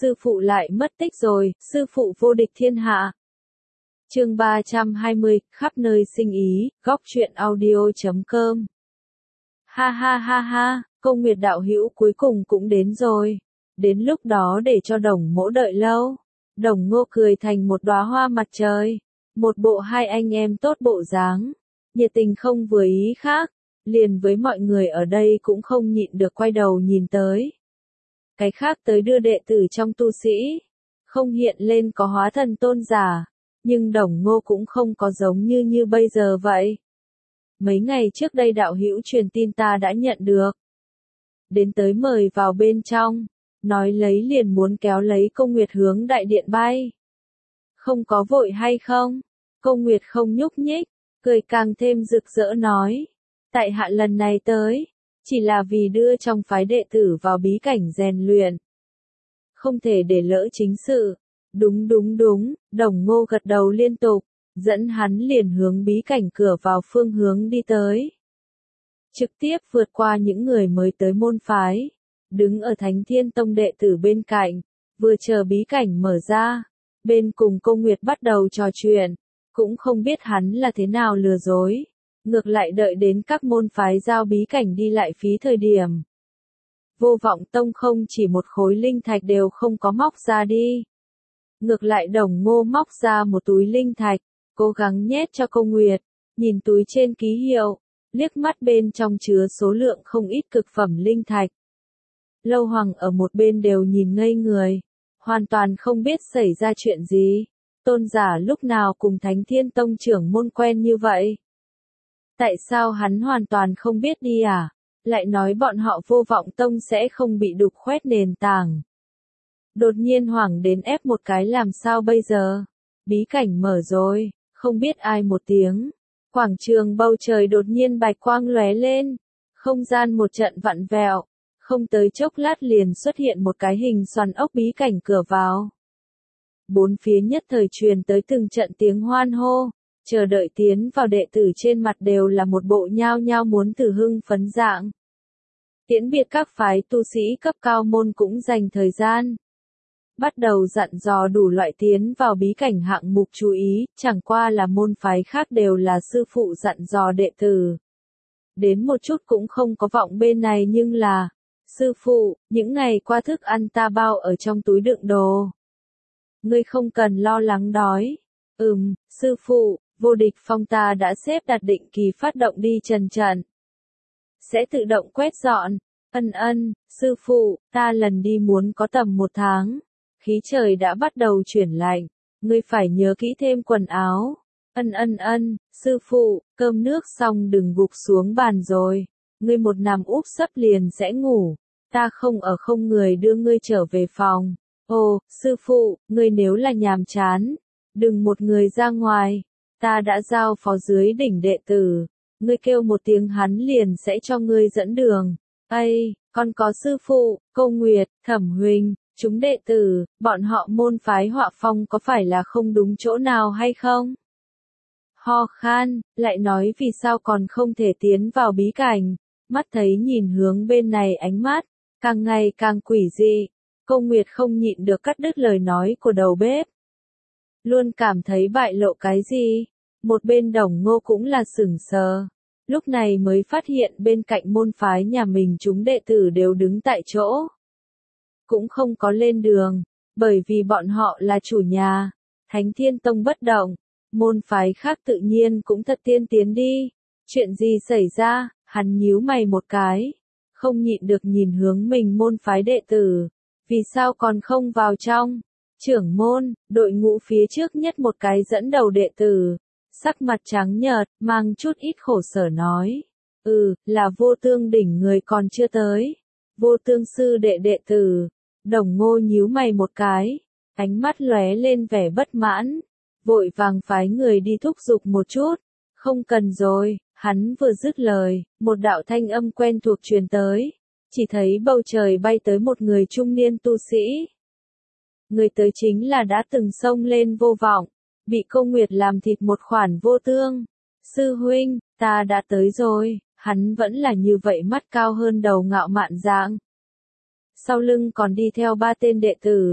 sư phụ lại mất tích rồi, sư phụ vô địch thiên hạ. Chương 320, khắp nơi sinh ý, góc truyện audio.com. Ha ha ha ha, Câu Nguyệt đạo hữu cuối cùng cũng đến rồi. Đến lúc đó để cho Đồng Mỗ đợi lâu. Đồng Ngô cười thành một đóa hoa mặt trời, một bộ hai anh em tốt bộ dáng, nhiệt tình không vừa ý khác, liền với mọi người ở đây cũng không nhịn được quay đầu nhìn tới. Cái khác tới đưa đệ tử trong tu sĩ, không hiện lên có hóa thần tôn giả, nhưng Đồng Ngô cũng không có giống như bây giờ vậy. Mấy ngày trước đây đạo hữu truyền tin ta đã nhận được. Đến tới mời vào bên trong, nói lấy liền muốn kéo lấy Câu Nguyệt hướng đại điện bay. Không có vội hay không? Câu Nguyệt không nhúc nhích, cười càng thêm rực rỡ nói. Tại hạ lần này tới, chỉ là vì đưa trong phái đệ tử vào bí cảnh rèn luyện. Không thể để lỡ chính sự. Đúng, Đồng Ngô gật đầu liên tục, dẫn hắn liền hướng bí cảnh cửa vào phương hướng đi tới. Trực tiếp vượt qua những người mới tới môn phái, đứng ở Thánh Thiên Tông đệ tử bên cạnh, vừa chờ bí cảnh mở ra, bên cùng Câu Nguyệt bắt đầu trò chuyện, cũng không biết hắn là thế nào lừa dối, ngược lại đợi đến các môn phái giao bí cảnh đi lại phí thời điểm. Vô Vọng Tông không chỉ một khối linh thạch đều không có móc ra đi. Ngược lại Đồng Ngô móc ra một túi linh thạch, cố gắng nhét cho Câu Nguyệt, nhìn túi trên ký hiệu, liếc mắt bên trong chứa số lượng không ít cực phẩm linh thạch. Lâu Hoàng ở một bên đều nhìn ngây người, hoàn toàn không biết xảy ra chuyện gì. Tôn giả lúc nào cùng Thánh Thiên Tông trưởng môn quen như vậy? Tại sao hắn hoàn toàn không biết đi à? Lại nói bọn họ Vô Vọng Tông sẽ không bị đục khoét nền tảng. Đột nhiên Hoàng đến ép một cái làm sao bây giờ? Bí cảnh mở rồi, không biết ai một tiếng. Quảng trường bầu trời đột nhiên bạch quang lóe lên, không gian một trận vặn vẹo, không tới chốc lát liền xuất hiện một cái hình xoắn ốc bí cảnh cửa vào. Bốn phía nhất thời truyền tới từng trận tiếng hoan hô, chờ đợi tiến vào đệ tử trên mặt đều là một bộ nhao nhao muốn từ hưng phấn dạng. Tiễn biệt các phái tu sĩ cấp cao môn cũng dành thời gian. Bắt đầu dặn dò đủ loại tiến vào bí cảnh hạng mục chú ý, chẳng qua là môn phái khác đều là sư phụ dặn dò đệ tử. Đến một chút cũng không có vọng bên này nhưng là, sư phụ, những ngày qua thức ăn ta bao ở trong túi đựng đồ. Ngươi không cần lo lắng đói. Sư phụ, Vô Địch Phong ta đã xếp đặt định kỳ phát động đi trần trận. Sẽ tự động quét dọn. Sư phụ, ta lần đi muốn có tầm 1 tháng. Khí trời đã bắt đầu chuyển lạnh, ngươi phải nhớ kỹ thêm quần áo. Sư phụ, cơm nước xong đừng gục xuống bàn rồi. Ngươi một nằm úp sấp liền sẽ ngủ. Ta không ở không người đưa ngươi trở về phòng. Ồ, sư phụ, ngươi nếu là nhàm chán, đừng một người ra ngoài. Ta đã giao phó dưới đỉnh đệ tử. Ngươi kêu một tiếng hắn liền sẽ cho ngươi dẫn đường. Ây, con có sư phụ, Câu Nguyệt, Thẩm Huỳnh. Chúng đệ tử, bọn họ môn phái Họa Phong có phải là không đúng chỗ nào hay không? Ho khan, lại nói vì sao còn không thể tiến vào bí cảnh, mắt thấy nhìn hướng bên này ánh mắt, càng ngày càng quỷ dị. Câu Nguyệt không nhịn được cắt đứt lời nói của đầu bếp. Luôn cảm thấy bại lộ cái gì? Một bên Đồng Ngô cũng là sửng sờ. Lúc này mới phát hiện bên cạnh môn phái nhà mình chúng đệ tử đều đứng tại chỗ. Cũng không có lên đường, bởi vì bọn họ là chủ nhà. Thánh Thiên Tông bất động, môn phái khác tự nhiên cũng thật tiên tiến đi. Chuyện gì xảy ra? Hắn nhíu mày một cái, không nhịn được nhìn hướng mình môn phái đệ tử. Vì sao còn không vào trong? Trưởng môn, đội ngũ phía trước nhất một cái dẫn đầu đệ tử, sắc mặt trắng nhợt, mang chút ít khổ sở nói. Là Vô Tương đỉnh người còn chưa tới. Vô Tương sư đệ tử. Đồng Ngô nhíu mày một cái, ánh mắt lóe lên vẻ bất mãn, vội vàng phái người đi thúc giục một chút. Không cần rồi, hắn vừa dứt lời, một đạo thanh âm quen thuộc truyền tới, chỉ thấy bầu trời bay tới một người trung niên tu sĩ. Người tới chính là đã từng xông lên Vô Vọng, bị Câu Nguyệt làm thịt một khoản Vô Tương. Sư huynh, ta đã tới rồi, hắn vẫn là như vậy mắt cao hơn đầu ngạo mạn dạng. Sau lưng còn đi theo 3 tên đệ tử,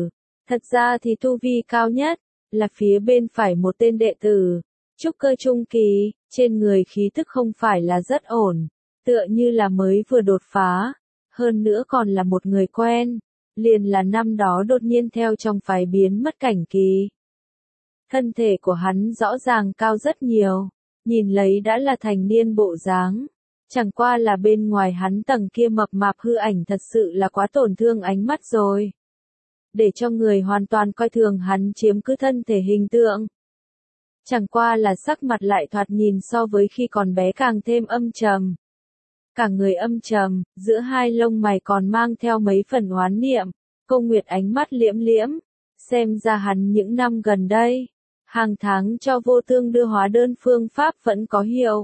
Thật ra thì tu vi cao nhất, là phía bên phải một tên đệ tử, trúc cơ trung kỳ, trên người khí tức không phải là rất ổn, tựa như là mới vừa đột phá, hơn nữa còn là một người quen, liền là năm đó đột nhiên theo trong phái biến mất cảnh kỳ. Thân thể của hắn rõ ràng cao rất nhiều, nhìn lấy đã là thành niên bộ dáng, chẳng qua là bên ngoài hắn tầng kia mập mạp hư ảnh thật sự là quá tổn thương ánh mắt rồi. Để cho người hoàn toàn coi thường hắn chiếm cứ thân thể hình tượng. Chẳng qua là sắc mặt lại thoạt nhìn so với khi còn bé càng thêm âm trầm. Cả người âm trầm, giữa hai lông mày còn mang theo mấy phần oán niệm, Câu Nguyệt ánh mắt liễm liễm, xem ra hắn những năm gần đây, hàng tháng cho Vô Tương đưa hóa đơn phương pháp vẫn có hiệu.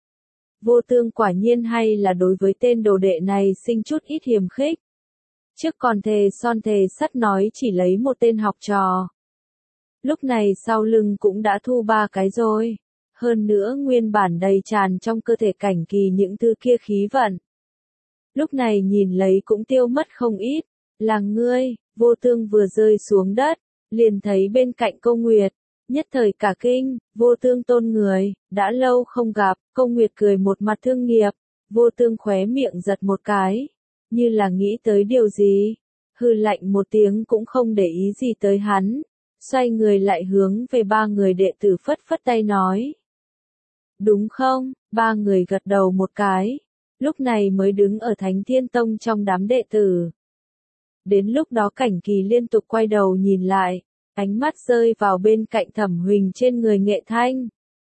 Vô Tương quả nhiên hay là đối với tên đồ đệ này sinh chút ít hiềm khích. Trước còn thề son thề sắt nói chỉ lấy một tên học trò. Lúc này sau lưng cũng đã thu 3 cái rồi. Hơn nữa nguyên bản đầy tràn trong cơ thể cảnh kỳ những thứ kia khí vận. Lúc này nhìn lấy cũng tiêu mất không ít. Là ngươi, Vô Tương vừa rơi xuống đất, liền thấy bên cạnh Câu Nguyệt. Nhất thời cả kinh, Vô Tương tôn người, đã lâu không gặp, Câu Nguyệt cười một mặt thương nghiệp. Vô Tương khóe miệng giật một cái, như là nghĩ tới điều gì. Hừ lạnh một tiếng cũng không để ý gì tới hắn. Xoay người lại hướng về 3 người đệ tử phất phất tay nói. Đúng không? 3 người gật đầu một cái. Lúc này mới đứng ở Thánh Thiên Tông trong đám đệ tử. Đến lúc đó Cảnh Kỳ liên tục quay đầu nhìn lại, ánh mắt rơi vào bên cạnh Thẩm Huỳnh trên người Nghệ Thanh.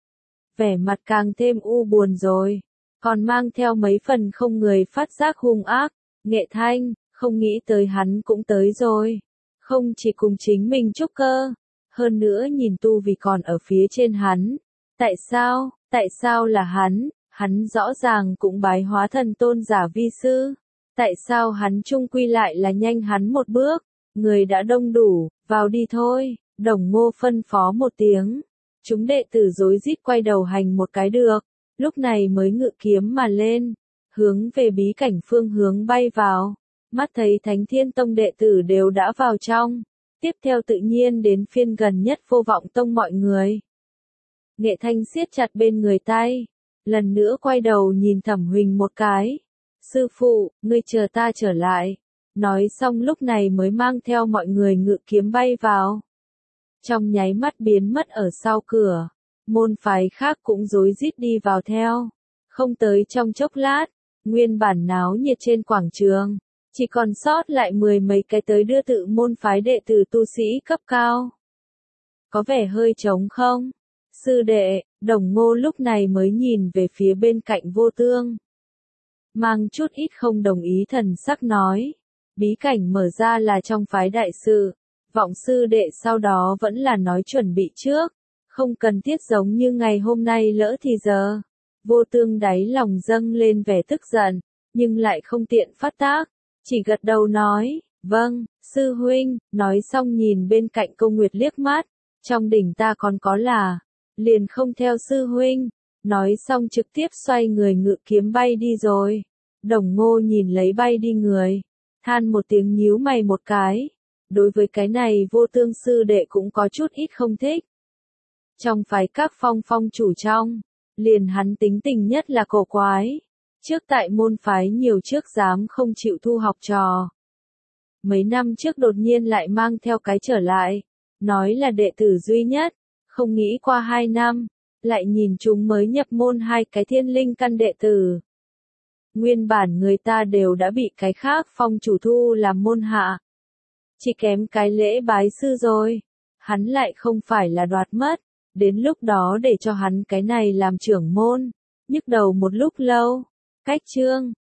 Vẻ mặt càng thêm u buồn rồi, còn mang theo mấy phần không người phát giác hung ác. Nghệ Thanh, không nghĩ tới hắn cũng tới rồi. Không chỉ cùng chính mình trúc cơ, hơn nữa nhìn tu vì còn ở phía trên hắn. Tại sao là hắn rõ ràng cũng bái hóa thần tôn giả vi sư. Tại sao hắn chung quy lại là nhanh hắn một bước, người đã đông đủ, vào đi thôi, Đồng Ngô phân phó một tiếng. Chúng đệ tử rối rít quay đầu hành một cái được, lúc này mới ngự kiếm mà lên, hướng về bí cảnh phương hướng bay vào. Mắt thấy Thánh Thiên Tông đệ tử đều đã vào trong, tiếp theo tự nhiên đến phiên gần nhất Vô Vọng Tông mọi người. Nghệ Thanh siết chặt bên người tay, lần nữa quay đầu nhìn Thẩm Huỳnh một cái. Sư phụ, ngươi chờ ta trở lại. Nói xong lúc này mới mang theo mọi người ngự kiếm bay vào. Trong nháy mắt biến mất ở sau cửa, môn phái khác cũng rối rít đi vào theo. Không tới trong chốc lát, nguyên bản náo nhiệt trên quảng trường, chỉ còn sót lại 10 mấy cái tới đưa tự môn phái đệ tử tu sĩ cấp cao. Có vẻ hơi trống không? Sư đệ, Đồng Ngô lúc này mới nhìn về phía bên cạnh Vô Tương. Mang chút ít không đồng ý thần sắc nói. Bí cảnh mở ra là trong phái đại sự. Vọng sư đệ sau đó vẫn là nói chuẩn bị trước. Không cần thiết giống như ngày hôm nay lỡ thì giờ. Vô Tương đáy lòng dâng lên vẻ tức giận, nhưng lại không tiện phát tác. Chỉ gật đầu nói, vâng, sư huynh, nói xong nhìn bên cạnh Câu Nguyệt liếc mắt. Trong đỉnh ta còn có là, liền không theo sư huynh. Nói xong trực tiếp xoay người ngự kiếm bay đi rồi. Đồng Ngô nhìn lấy bay đi người, than một tiếng nhíu mày một cái. Đối với cái này Vô Tương sư đệ cũng có chút ít không thích. Trong phái các phong chủ trong, liền hắn tính tình nhất là cổ quái. Trước tại môn phái nhiều trước dám không chịu thu học trò. Mấy năm trước đột nhiên lại mang theo cái trở lại, nói là đệ tử duy nhất, không nghĩ qua 2 năm, lại nhìn chúng mới nhập môn 2 cái thiên linh căn đệ tử. Nguyên bản người ta đều đã bị cái khác phong chủ thu làm môn hạ. Chỉ kém cái lễ bái sư rồi, hắn lại không phải là đoạt mất, đến lúc đó để cho hắn cái này làm trưởng môn, nhức đầu một lúc lâu. Cách chương